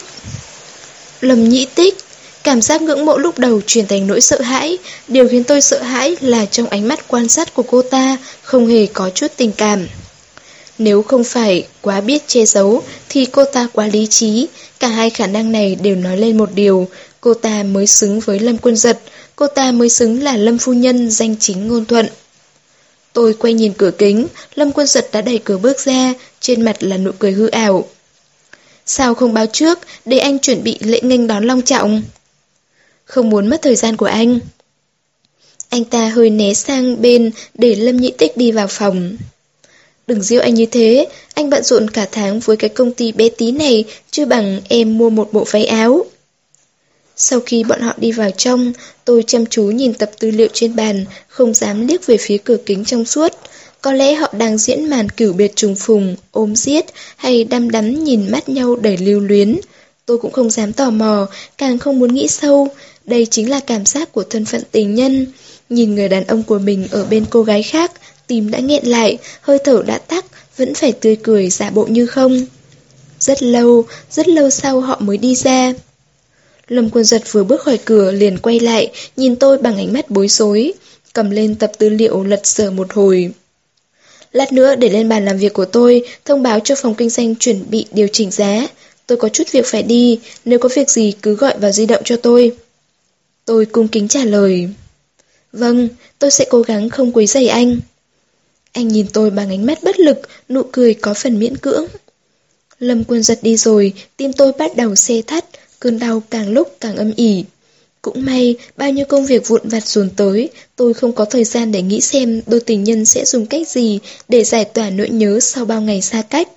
Lâm Nhĩ Tích? Cảm giác ngưỡng mộ lúc đầu chuyển thành nỗi sợ hãi. Điều khiến tôi sợ hãi là trong ánh mắt quan sát của cô ta không hề có chút tình cảm. Nếu không phải quá biết che giấu thì cô ta quá lý trí. Cả hai khả năng này đều nói lên một điều: cô ta mới xứng với Lâm Quân Giật, cô ta mới xứng là Lâm phu nhân danh chính ngôn thuận. Tôi quay nhìn cửa kính, Lâm Quân Giật đã đẩy cửa bước ra, trên mặt là nụ cười hư ảo. Sao không báo trước, để anh chuẩn bị lễ nghênh đón long trọng? Không muốn mất thời gian của anh. Anh ta hơi né sang bên để Lâm Nhĩ Tích đi vào phòng. Đừng giễu anh như thế, anh bận rộn cả tháng với cái công ty bé tí này, chưa bằng em mua một bộ váy áo. Sau khi bọn họ đi vào trong, tôi chăm chú nhìn tập tư liệu trên bàn, không dám liếc về phía cửa kính trong suốt. Có lẽ họ đang diễn màn cửu biệt trùng phùng, ôm giết, hay đăm đắm nhìn mắt nhau đầy lưu luyến. Tôi cũng không dám tò mò, càng không muốn nghĩ sâu. Đây chính là cảm giác của thân phận tình nhân. Nhìn người đàn ông của mình ở bên cô gái khác, tim đã nghẹn lại, hơi thở đã tắc, vẫn phải tươi cười giả bộ như không. Rất lâu sau họ mới đi ra. Lâm Quân Giật vừa bước khỏi cửa liền quay lại, nhìn tôi bằng ánh mắt bối rối, cầm lên tập tư liệu lật dở một hồi. Lát nữa để lên bàn làm việc của tôi, thông báo cho phòng kinh doanh chuẩn bị điều chỉnh giá. Tôi có chút việc phải đi, nếu có việc gì cứ gọi vào di động cho tôi. Tôi cung kính trả lời. Vâng, tôi sẽ cố gắng không quấy rầy anh. Anh nhìn tôi bằng ánh mắt bất lực, nụ cười có phần miễn cưỡng. Lâm Quân Giật đi rồi, tim tôi bắt đầu xê thắt, cơn đau càng lúc càng âm ỉ. Cũng may, bao nhiêu công việc vụn vặt dồn tới, tôi không có thời gian để nghĩ xem đôi tình nhân sẽ dùng cách gì để giải tỏa nỗi nhớ sau bao ngày xa cách.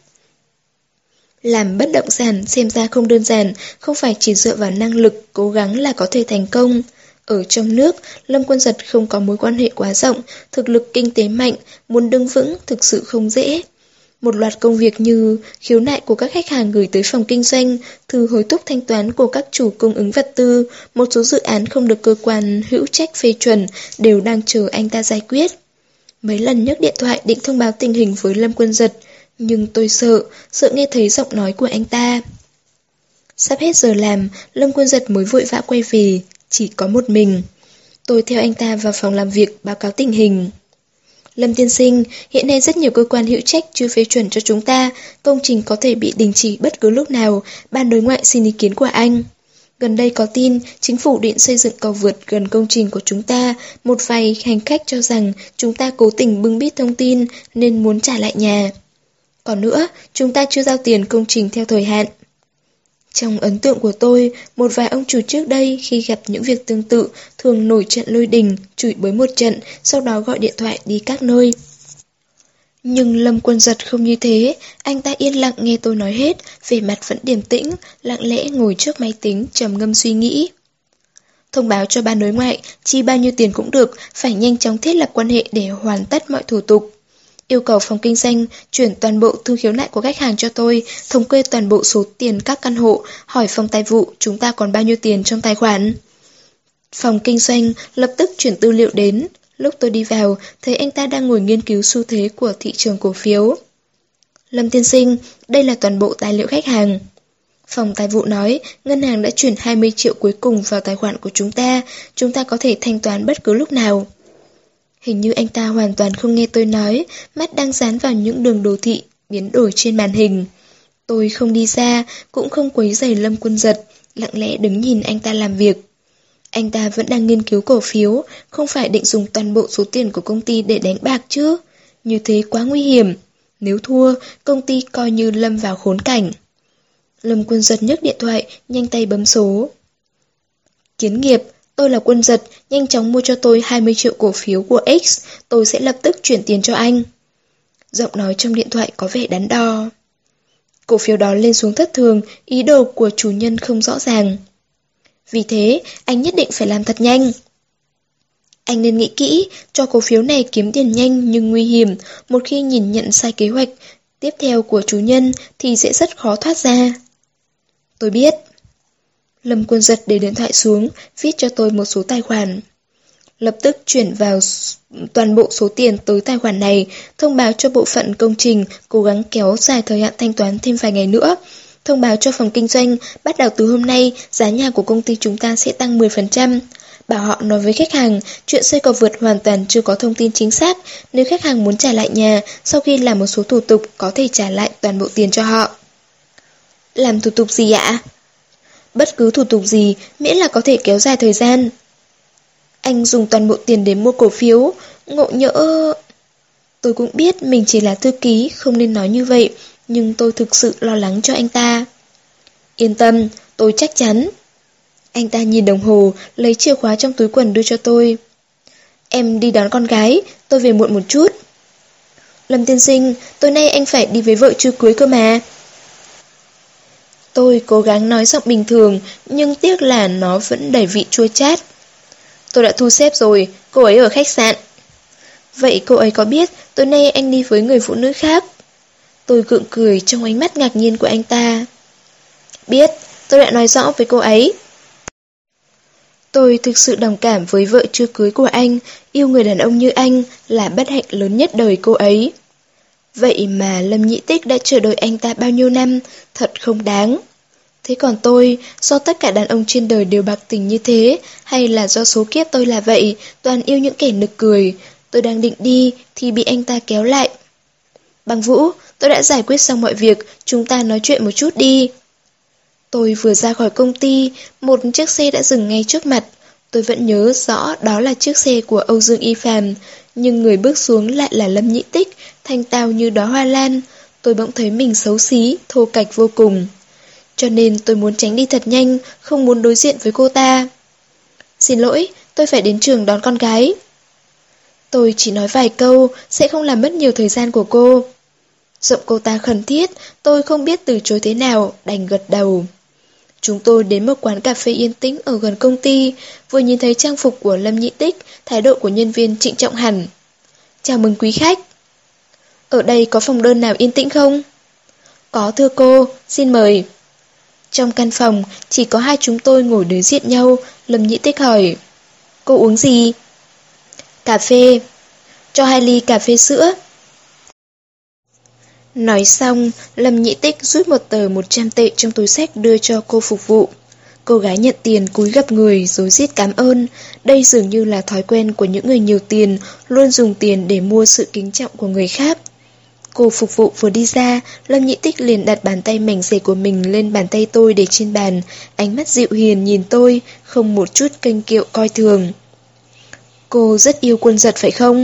Làm bất động sản xem ra không đơn giản, không phải chỉ dựa vào năng lực, cố gắng là có thể thành công. Ở trong nước, Lâm Quân Giật không có mối quan hệ quá rộng, thực lực kinh tế mạnh, muốn đứng vững thực sự không dễ. Một loạt công việc như khiếu nại của các khách hàng gửi tới phòng kinh doanh, thư hối thúc thanh toán của các chủ cung ứng vật tư, một số dự án không được cơ quan hữu trách phê chuẩn đều đang chờ anh ta giải quyết. Mấy lần nhấc điện thoại định thông báo tình hình với Lâm Quân Giật, nhưng tôi sợ nghe thấy giọng nói của anh ta. Sắp hết giờ làm, Lâm Quân Giật mới vội vã quay về, chỉ có một mình. Tôi theo anh ta vào phòng làm việc báo cáo tình hình. Lâm tiên sinh, hiện nay rất nhiều cơ quan hữu trách chưa phê chuẩn cho chúng ta, công trình có thể bị đình chỉ bất cứ lúc nào, ban đối ngoại xin ý kiến của anh. Gần đây có tin, chính phủ định xây dựng cầu vượt gần công trình của chúng ta, một vài hành khách cho rằng chúng ta cố tình bưng bít thông tin nên muốn trả lại nhà. Còn nữa, chúng ta chưa giao tiền công trình theo thời hạn. Trong ấn tượng của tôi, một vài ông chủ trước đây khi gặp những việc tương tự thường nổi trận lôi đình, chửi bới một trận, sau đó gọi điện thoại đi các nơi. Nhưng Lâm Quân Giật không như thế, anh ta yên lặng nghe tôi nói hết, vẻ mặt vẫn điềm tĩnh, lặng lẽ ngồi trước máy tính trầm ngâm suy nghĩ. Thông báo cho ban đối ngoại, chi bao nhiêu tiền cũng được, phải nhanh chóng thiết lập quan hệ để hoàn tất mọi thủ tục. Yêu cầu phòng kinh doanh chuyển toàn bộ thư khiếu nại của khách hàng cho tôi, thống kê toàn bộ số tiền các căn hộ, hỏi phòng tài vụ chúng ta còn bao nhiêu tiền trong tài khoản. Phòng kinh doanh lập tức chuyển tư liệu đến. Lúc tôi đi vào, thấy anh ta đang ngồi nghiên cứu xu thế của thị trường cổ phiếu. Lâm tiên sinh, đây là toàn bộ tài liệu khách hàng. Phòng tài vụ nói, ngân hàng đã chuyển 20 triệu cuối cùng vào tài khoản của chúng ta có thể thanh toán bất cứ lúc nào. Hình như anh ta hoàn toàn không nghe tôi nói, mắt đang dán vào những đường đồ thị, biến đổi trên màn hình. Tôi không đi ra, cũng không quấy rầy Lâm Quân Giật, lặng lẽ đứng nhìn anh ta làm việc. Anh ta vẫn đang nghiên cứu cổ phiếu, không phải định dùng toàn bộ số tiền của công ty để đánh bạc chứ. Như thế quá nguy hiểm. Nếu thua, công ty coi như lâm vào khốn cảnh. Lâm Quân Giật nhấc điện thoại, nhanh tay bấm số. Kiến nghiệp, tôi là Quân Giật, nhanh chóng mua cho tôi 20 triệu cổ phiếu của X, tôi sẽ lập tức chuyển tiền cho anh. Giọng nói trong điện thoại có vẻ đắn đo. Cổ phiếu đó lên xuống thất thường, ý đồ của chủ nhân không rõ ràng. Vì thế, anh nhất định phải làm thật nhanh. Anh nên nghĩ kỹ, cho cổ phiếu này kiếm tiền nhanh nhưng nguy hiểm, một khi nhìn nhận sai kế hoạch tiếp theo của chủ nhân thì sẽ rất khó thoát ra. Tôi biết. Lâm Quân Giật để điện thoại xuống, viết cho tôi một số tài khoản. Lập tức chuyển vào toàn bộ số tiền tới tài khoản này, thông báo cho bộ phận công trình cố gắng kéo dài thời hạn thanh toán thêm vài ngày nữa. Thông báo cho phòng kinh doanh, bắt đầu từ hôm nay, giá nhà của công ty chúng ta sẽ tăng 10%. Bảo họ nói với khách hàng, chuyện xây cầu vượt hoàn toàn chưa có thông tin chính xác. Nếu khách hàng muốn trả lại nhà, sau khi làm một số thủ tục, có thể trả lại toàn bộ tiền cho họ. Làm thủ tục gì ạ? Bất cứ thủ tục gì, miễn là có thể kéo dài thời gian. Anh dùng toàn bộ tiền để mua cổ phiếu, ngộ nhỡ... Tôi cũng biết mình chỉ là thư ký, không nên nói như vậy, nhưng tôi thực sự lo lắng cho anh ta. Yên tâm, tôi chắc chắn. Anh ta nhìn đồng hồ, lấy chìa khóa trong túi quần đưa cho tôi. Em đi đón con gái, tôi về muộn một chút. Lâm tiên sinh, tối nay anh phải đi với vợ chưa cưới cơ mà. Tôi cố gắng nói giọng bình thường, nhưng tiếc là nó vẫn đầy vị chua chát. Tôi đã thu xếp rồi, cô ấy ở khách sạn. Vậy cô ấy có biết tối nay anh đi với người phụ nữ khác? Tôi gượng cười trong ánh mắt ngạc nhiên của anh ta. Biết, tôi đã nói rõ với cô ấy. Tôi thực sự đồng cảm với vợ chưa cưới của anh, yêu người đàn ông như anh là bất hạnh lớn nhất đời cô ấy. Vậy mà Lâm Nhị Tích đã chờ đợi anh ta bao nhiêu năm, thật không đáng. Thế còn tôi, do tất cả đàn ông trên đời đều bạc tình như thế, hay là do số kiếp tôi là vậy, toàn yêu những kẻ nực cười, tôi đang định đi thì bị anh ta kéo lại. Bằng Vũ, tôi đã giải quyết xong mọi việc, chúng ta nói chuyện một chút đi. Tôi vừa ra khỏi công ty, một chiếc xe đã dừng ngay trước mặt. Tôi vẫn nhớ rõ đó là chiếc xe của Âu Dương Y Phàm, nhưng người bước xuống lại là Lâm Nhị Tích, thanh tao như đóa hoa lan. Tôi bỗng thấy mình xấu xí, thô kệch vô cùng. Cho nên tôi muốn tránh đi thật nhanh, không muốn đối diện với cô ta. Xin lỗi, tôi phải đến trường đón con gái. Tôi chỉ nói vài câu, sẽ không làm mất nhiều thời gian của cô. Giọng cô ta khẩn thiết, tôi không biết từ chối thế nào, đành gật đầu. Chúng tôi đến một quán cà phê yên tĩnh ở gần công ty, vừa nhìn thấy trang phục của Lâm Nhị Tích, thái độ của nhân viên trịnh trọng hẳn. Chào mừng quý khách. Ở đây có phòng đơn nào yên tĩnh không? Có thưa cô, xin mời. Trong căn phòng, chỉ có hai chúng tôi ngồi đối diện nhau, Lâm Nhị Tích hỏi. Cô uống gì? Cà phê. Cho 2 ly cà phê sữa. Nói xong, Lâm Nhị Tích rút một tờ 100 tệ trong túi xách đưa cho cô phục vụ. Cô gái nhận tiền cúi gập người rối rít cảm ơn. Đây dường như là thói quen của những người nhiều tiền, luôn dùng tiền để mua sự kính trọng của người khác. Cô phục vụ vừa đi ra, Lâm Nhị Tích liền đặt bàn tay mảnh dẻ của mình lên bàn tay tôi để trên bàn, ánh mắt dịu hiền nhìn tôi, không một chút kênh kiệu coi thường. Cô rất yêu Quân Giật phải không?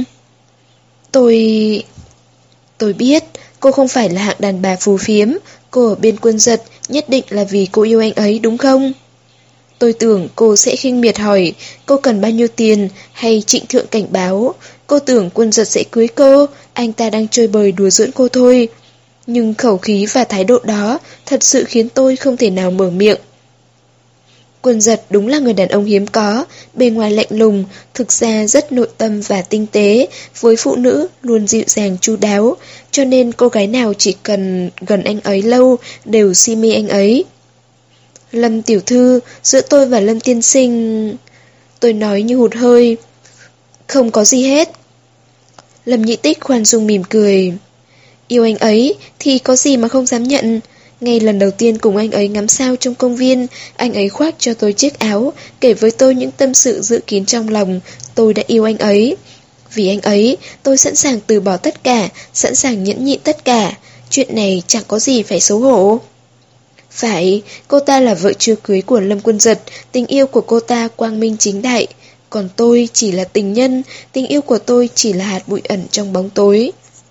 Tôi biết, cô không phải là hạng đàn bà phù phiếm, cô ở bên Quân Giật nhất định là vì cô yêu anh ấy đúng không? Tôi tưởng cô sẽ khinh miệt hỏi cô cần bao nhiêu tiền hay Trịnh Thượng cảnh báo. Cô tưởng Quân Giật sẽ cưới cô, anh ta đang chơi bời đùa giỡn cô thôi. Nhưng khẩu khí và thái độ đó thật sự khiến tôi không thể nào mở miệng. Quân Giật đúng là người đàn ông hiếm có, bề ngoài lạnh lùng, thực ra rất nội tâm và tinh tế, với phụ nữ luôn dịu dàng chu đáo, cho nên cô gái nào chỉ cần gần anh ấy lâu đều si mê anh ấy. Lâm tiểu thư, giữa tôi và Lâm tiên sinh... Tôi nói như hụt hơi. Không có gì hết. Lâm Nhị Tích khoan dung mỉm cười. Yêu anh ấy thì có gì mà không dám nhận. Ngay lần đầu tiên cùng anh ấy ngắm sao trong công viên, anh ấy khoác cho tôi chiếc áo, kể với tôi những tâm sự giữ kín trong lòng. Tôi đã yêu anh ấy. Vì anh ấy, tôi sẵn sàng từ bỏ tất cả, sẵn sàng nhẫn nhịn tất cả. Chuyện này chẳng có gì phải xấu hổ. Phải, cô ta là vợ chưa cưới của Lâm Quân Giật, tình yêu của cô ta quang minh chính đại. Còn tôi chỉ là tình nhân, tình yêu của tôi chỉ là hạt bụi ẩn trong bóng tối.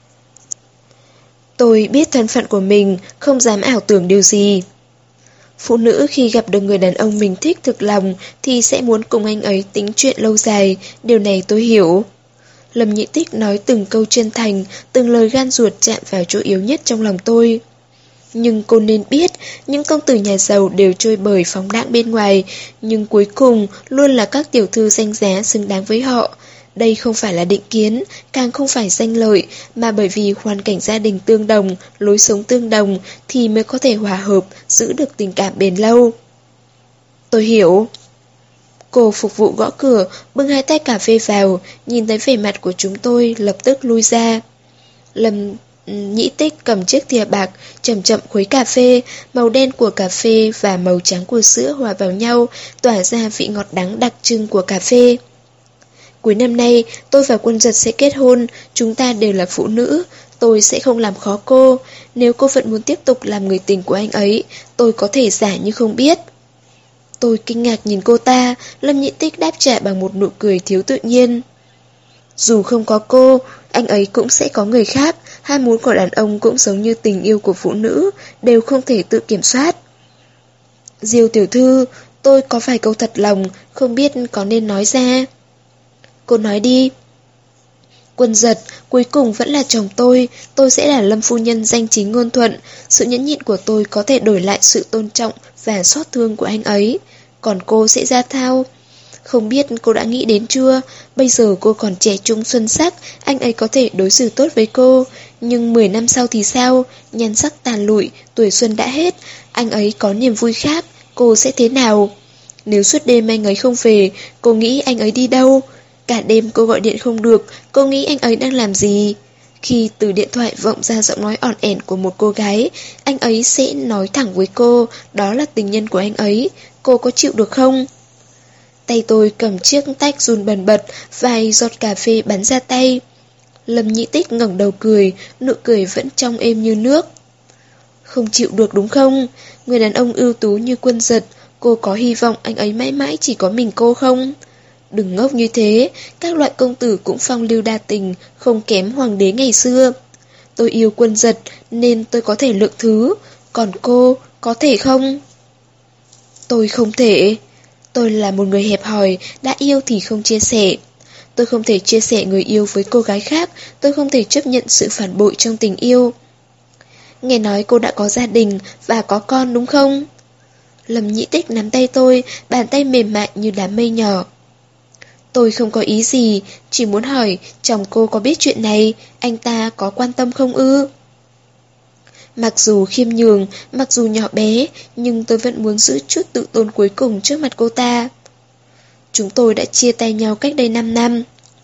Tôi biết thân phận của mình, không dám ảo tưởng điều gì. Phụ nữ khi gặp được người đàn ông mình thích thực lòng thì sẽ muốn cùng anh ấy tính chuyện lâu dài, điều này tôi hiểu. Lâm Nhị Tích nói từng câu chân thành, từng lời gan ruột chạm vào chỗ yếu nhất trong lòng tôi. Nhưng cô nên biết, những công tử nhà giàu đều trôi bời phóng đãng bên ngoài, nhưng cuối cùng luôn là các tiểu thư danh giá xứng đáng với họ. Đây không phải là định kiến, càng không phải danh lợi, mà bởi vì hoàn cảnh gia đình tương đồng, lối sống tương đồng thì mới có thể hòa hợp, giữ được tình cảm bền lâu. Tôi hiểu. Cô phục vụ gõ cửa, bưng 2 tách cà phê vào, nhìn thấy vẻ mặt của chúng tôi, lập tức lui ra. Lâm Nhĩ Tích cầm chiếc thìa bạc, chậm chậm khuấy cà phê, màu đen của cà phê và màu trắng của sữa hòa vào nhau, tỏa ra vị ngọt đắng đặc trưng của cà phê. Cuối năm nay, tôi và Quân Giật sẽ kết hôn, chúng ta đều là phụ nữ, tôi sẽ không làm khó cô. Nếu cô vẫn muốn tiếp tục làm người tình của anh ấy, tôi có thể giả như không biết. Tôi kinh ngạc nhìn cô ta, Lâm Nhị Tích đáp trả bằng một nụ cười thiếu tự nhiên. Dù không có cô, anh ấy cũng sẽ có người khác, ham muốn của đàn ông cũng giống như tình yêu của phụ nữ, đều không thể tự kiểm soát. Diêu tiểu thư, tôi có vài câu thật lòng, không biết có nên nói ra. Cô nói đi. Quân Giật, cuối cùng vẫn là chồng tôi sẽ là Lâm phu nhân danh chính ngôn thuận, sự nhẫn nhịn của tôi có thể đổi lại sự tôn trọng và xót thương của anh ấy. Còn cô sẽ ra thao. Không biết cô đã nghĩ đến chưa, bây giờ cô còn trẻ trung xuân sắc, anh ấy có thể đối xử tốt với cô. Nhưng 10 năm sau thì sao, nhan sắc tàn lụi, tuổi xuân đã hết, anh ấy có niềm vui khác, cô sẽ thế nào? Nếu suốt đêm anh ấy không về, cô nghĩ anh ấy đi đâu? Cả đêm cô gọi điện không được, cô nghĩ anh ấy đang làm gì? Khi từ điện thoại vọng ra giọng nói ỏn ẻn của một cô gái, anh ấy sẽ nói thẳng với cô, đó là tình nhân của anh ấy, cô có chịu được không? Tay tôi cầm chiếc tách run bần bật, vài giọt cà phê bắn ra tay. Lâm Nhị Tích ngẩng đầu cười, nụ cười vẫn trong êm như nước. Không chịu được đúng không? Người đàn ông ưu tú như Quân Giật, cô có hy vọng anh ấy mãi mãi chỉ có mình cô không? Đừng ngốc như thế, các loại công tử cũng phong lưu đa tình, không kém hoàng đế ngày xưa. Tôi yêu Quân Giật nên tôi có thể lượng thứ, còn cô có thể không? Tôi không thể. Tôi là một người hẹp hòi, đã yêu thì không chia sẻ. Tôi không thể chia sẻ người yêu với cô gái khác, tôi không thể chấp nhận sự phản bội trong tình yêu. Nghe nói cô đã có gia đình và có con đúng không? Lâm Nhị Tích nắm tay tôi, bàn tay mềm mại như đám mây nhỏ. Tôi không có ý gì, chỉ muốn hỏi chồng cô có biết chuyện này, anh ta có quan tâm không ư? Mặc dù khiêm nhường, mặc dù nhỏ bé, nhưng tôi vẫn muốn giữ chút tự tôn cuối cùng trước mặt cô ta. Chúng tôi đã chia tay nhau cách đây 5 năm.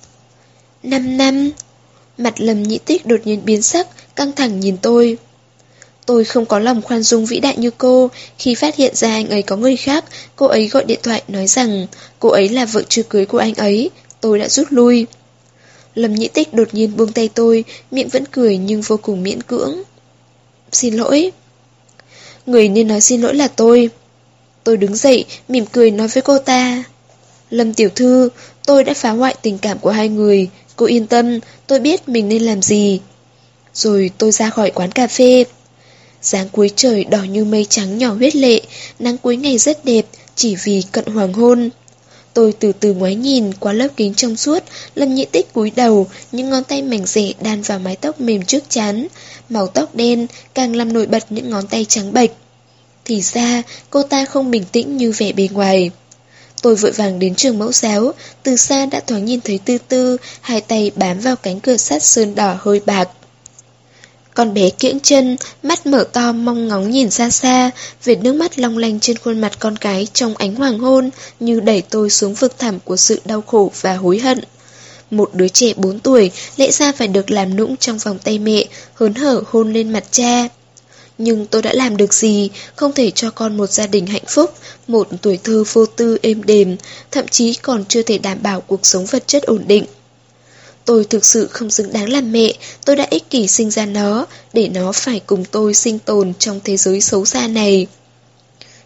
5 năm? Mặt Lâm Nhị Tích đột nhiên biến sắc, căng thẳng nhìn tôi. Tôi không có lòng khoan dung vĩ đại như cô. Khi phát hiện ra anh ấy có người khác, cô ấy gọi điện thoại nói rằng cô ấy là vợ chưa cưới của anh ấy. Tôi đã rút lui. Lâm Nhị Tích đột nhiên buông tay tôi, miệng vẫn cười nhưng vô cùng miễn cưỡng. Xin lỗi. Người nên nói xin lỗi là tôi. Tôi đứng dậy, mỉm cười nói với cô ta. Lâm tiểu thư, tôi đã phá hoại tình cảm của hai người. Cô yên tâm, tôi biết mình nên làm gì. Rồi tôi ra khỏi quán cà phê. Dáng cuối trời đỏ như mây trắng nhỏ huyết lệ, nắng cuối ngày rất đẹp, chỉ vì cận hoàng hôn. Tôi từ từ ngoái nhìn qua lớp kính trong suốt, Lâm Nhị Tích cúi đầu, những ngón tay mảnh rẻ đan vào mái tóc mềm trước trán. Màu tóc đen càng làm nổi bật những ngón tay trắng bệch. Thì ra, cô ta không bình tĩnh như vẻ bề ngoài. Tôi vội vàng đến trường mẫu giáo, từ xa đã thoáng nhìn thấy Tư Tư, hai tay bám vào cánh cửa sắt sơn đỏ hơi bạc. Con bé kiễng chân, mắt mở to mong ngóng nhìn xa xa, vệt nước mắt long lanh trên khuôn mặt con cái trong ánh hoàng hôn như đẩy tôi xuống vực thẳm của sự đau khổ và hối hận. Một đứa trẻ 4 tuổi lẽ ra phải được làm nũng trong vòng tay mẹ, hớn hở hôn lên mặt cha. Nhưng tôi đã làm được gì, không thể cho con một gia đình hạnh phúc, một tuổi thơ vô tư êm đềm, thậm chí còn chưa thể đảm bảo cuộc sống vật chất ổn định. Tôi thực sự không xứng đáng làm mẹ, tôi đã ích kỷ sinh ra nó, để nó phải cùng tôi sinh tồn trong thế giới xấu xa này.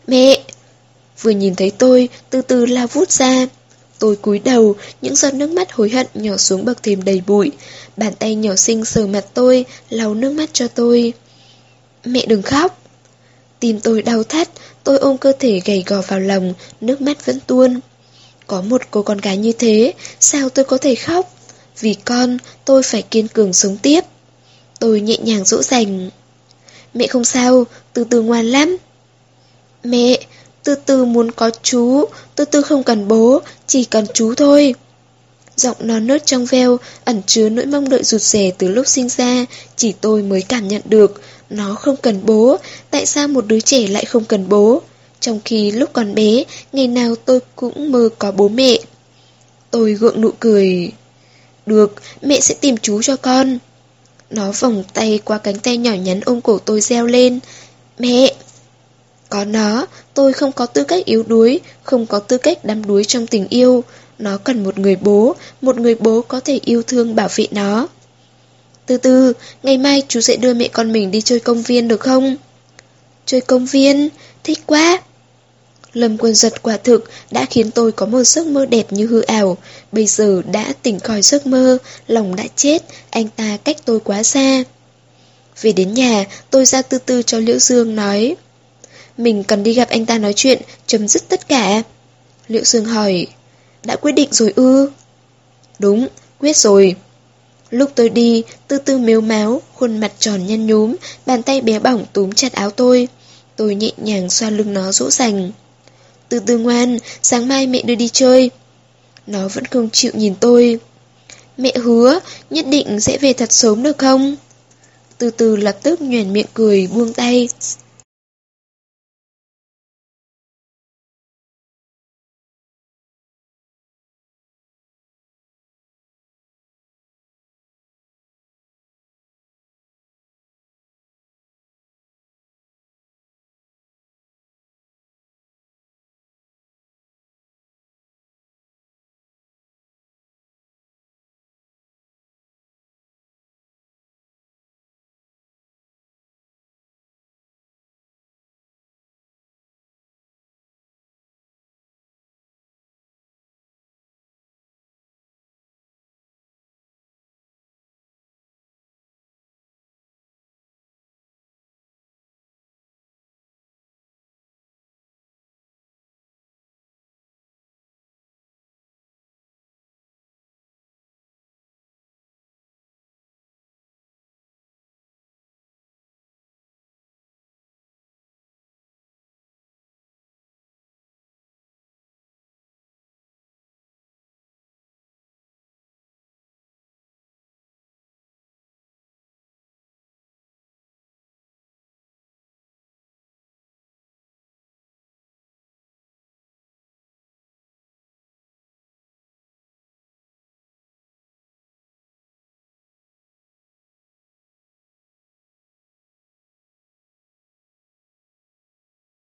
Mẹ! Vừa nhìn thấy tôi, từ từ lao vút ra. Tôi cúi đầu, những giọt nước mắt hối hận nhỏ xuống bậc thềm đầy bụi. Bàn tay nhỏ xinh sờ mặt tôi, lau nước mắt cho tôi. Mẹ đừng khóc. Tim tôi đau thắt, tôi ôm cơ thể gầy gò vào lòng, nước mắt vẫn tuôn. Có một cô con gái như thế, sao tôi có thể khóc? Vì con, tôi phải kiên cường sống tiếp. Tôi nhẹ nhàng dỗ dành. Mẹ không sao, từ từ ngoan lắm. Mẹ, từ từ muốn có chú, từ từ không cần bố, chỉ cần chú thôi. Giọng non nớt trong veo, ẩn chứa nỗi mong đợi rụt rè từ lúc sinh ra, chỉ tôi mới cảm nhận được. Nó không cần bố, tại sao một đứa trẻ lại không cần bố? Trong khi lúc còn bé, ngày nào tôi cũng mơ có bố mẹ. Tôi gượng nụ cười. Được, mẹ sẽ tìm chú cho con. Nó vòng tay qua cánh tay nhỏ nhắn ôm cổ tôi reo lên. Mẹ! Có nó, tôi không có tư cách yếu đuối, không có tư cách đắm đuối trong tình yêu. Nó cần một người bố có thể yêu thương bảo vệ nó. Từ từ, ngày mai chú sẽ đưa mẹ con mình đi chơi công viên được không? Chơi công viên? Thích quá! Lâm Quân Giật quả thực đã khiến tôi có một giấc mơ đẹp như hư ảo. Bây giờ đã tỉnh khỏi giấc mơ, lòng đã chết, anh ta cách tôi quá xa. Về đến nhà, tôi ra từ từ cho Liễu Dương nói. Mình cần đi gặp anh ta nói chuyện, chấm dứt tất cả. Liễu Dương hỏi, đã quyết định rồi ư? Đúng, quyết rồi. Lúc tôi đi, từ từ mếu máo, khuôn mặt tròn nhăn nhúm, bàn tay bé bỏng túm chặt áo tôi. Tôi nhẹ nhàng xoa lưng nó dỗ dành. Từ từ ngoan, sáng mai mẹ đưa đi chơi. Nó vẫn không chịu nhìn tôi. Mẹ hứa, nhất định sẽ về thật sớm được không? Từ từ lập tức nhoẻn miệng cười, buông tay.